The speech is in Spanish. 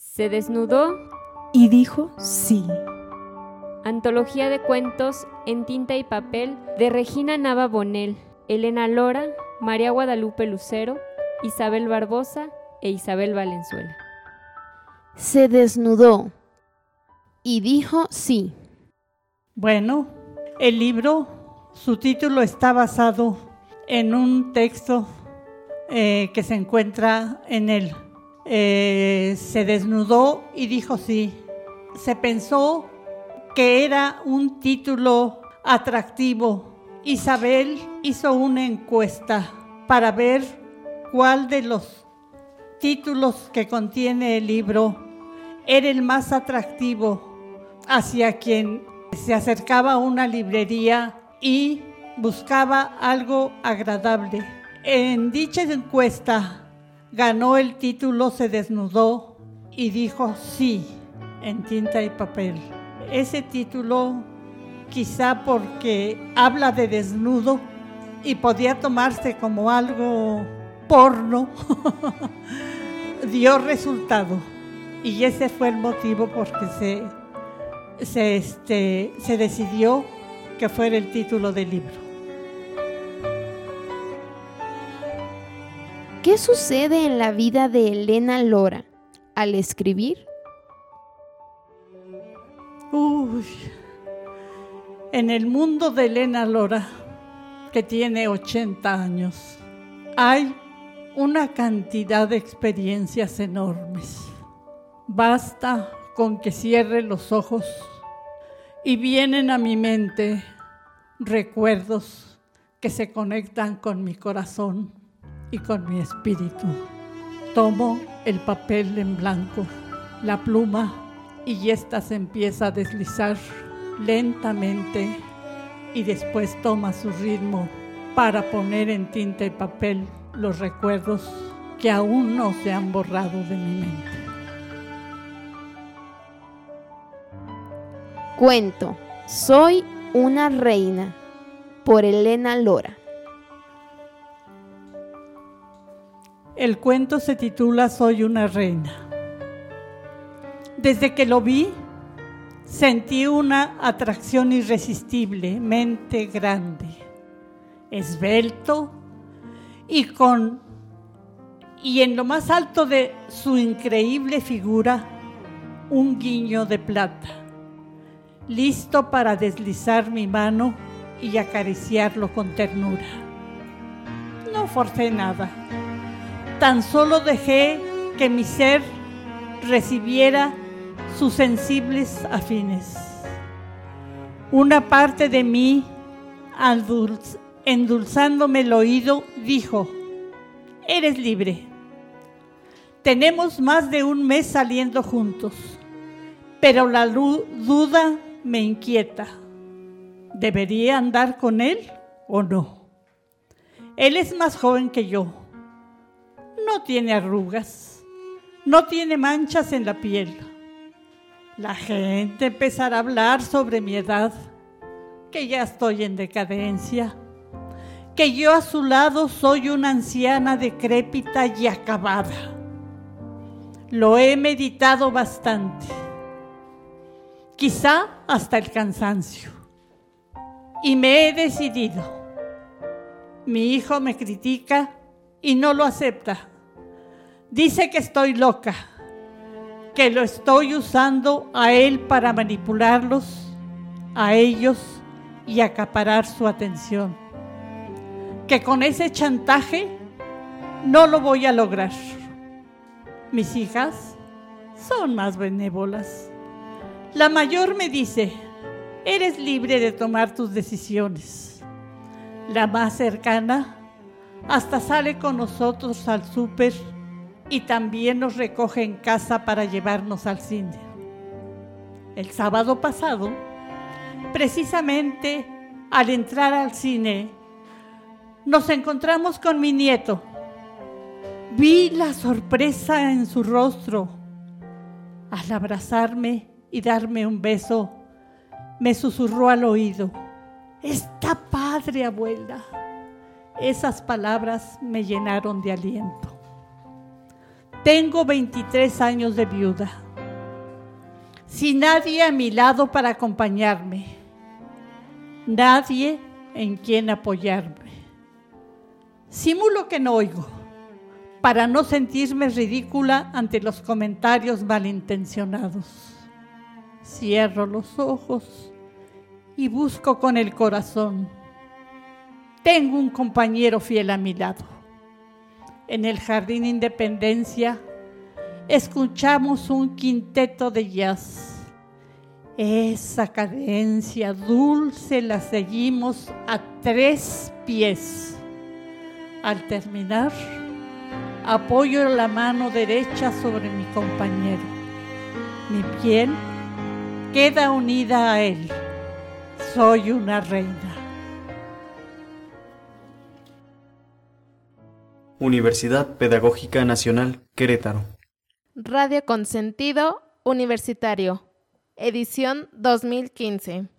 Se desnudó. Y dijo sí. Antología de cuentos en tinta y papel de Regina Nava Bonel, Elena Lora, María Guadalupe Lucero, Isabel Barbosa e Isabel Valenzuela. Se desnudó y dijo sí. Bueno, el libro, su título está basado en un texto que se encuentra en él. Se desnudó y dijo sí. Se pensó que era un título atractivo. Isabel hizo una encuesta para ver cuál de los títulos que contiene el libro era el más atractivo hacia quien se acercaba a una librería y buscaba algo agradable. En dicha encuesta ganó el título Se desnudó y dijo sí en tinta y papel. Ese título, quizá porque habla de desnudo y podía tomarse como algo porno, dio resultado. Y ese fue el motivo por que se decidió que fuera el título del libro. ¿Qué sucede en la vida de Elena Lora al escribir? En el mundo de Elena Lora, que tiene 80 años, hay una cantidad de experiencias enormes. Basta con que cierre los ojos y vienen a mi mente recuerdos que se conectan con mi corazón y con mi espíritu. Tomo el papel en blanco, la pluma, y ésta se empieza a deslizar lentamente y después toma su ritmo para poner en tinta y papel los recuerdos que aún no se han borrado de mi mente. Cuento Soy una reina, por Elena Lora. El cuento se titula Soy una reina. Desde que lo vi, sentí una atracción irresistiblemente grande, esbelto y en lo más alto de su increíble figura, un guiño de plata, listo para deslizar mi mano y acariciarlo con ternura. No forcé nada, tan solo dejé que mi ser recibiera sus sensibles afines. Una parte de mí, endulzándome el oído, dijo: eres libre. Tenemos más de un mes saliendo juntos, pero la duda me inquieta. ¿Debería andar con él o no? Él es más joven que yo. No tiene arrugas, no tiene manchas en la piel. La gente empezará a hablar sobre mi edad, que ya estoy en decadencia, que yo a su lado soy una anciana decrépita y acabada. Lo he meditado bastante, quizá hasta el cansancio, y me he decidido. Mi hijo me critica y no lo acepta. Dice que estoy loca, que lo estoy usando a él para manipularlos, a ellos, y acaparar su atención. Que con ese chantaje no lo voy a lograr. Mis hijas son más benévolas. La mayor me dice: eres libre de tomar tus decisiones. La más cercana hasta sale con nosotros al súper y también nos recoge en casa para llevarnos al cine. El sábado pasado, precisamente al entrar al cine, nos encontramos con mi nieto. Vi la sorpresa en su rostro. Al abrazarme y darme un beso, me susurró al oído: está padre, abuela. Esas palabras me llenaron de aliento. Tengo 23 años de viuda, sin nadie a mi lado para acompañarme, nadie en quien apoyarme. Simulo que no oigo, para no sentirme ridícula ante los comentarios malintencionados. Cierro los ojos y busco con el corazón. Tengo un compañero fiel a mi lado. En el Jardín Independencia escuchamos un quinteto de jazz. Esa cadencia dulce la seguimos a 3 pies. Al terminar, apoyo la mano derecha sobre mi compañero. Mi piel queda unida a él. Soy una reina. Universidad Pedagógica Nacional, Querétaro. Radio Consentido Universitario, edición 2015.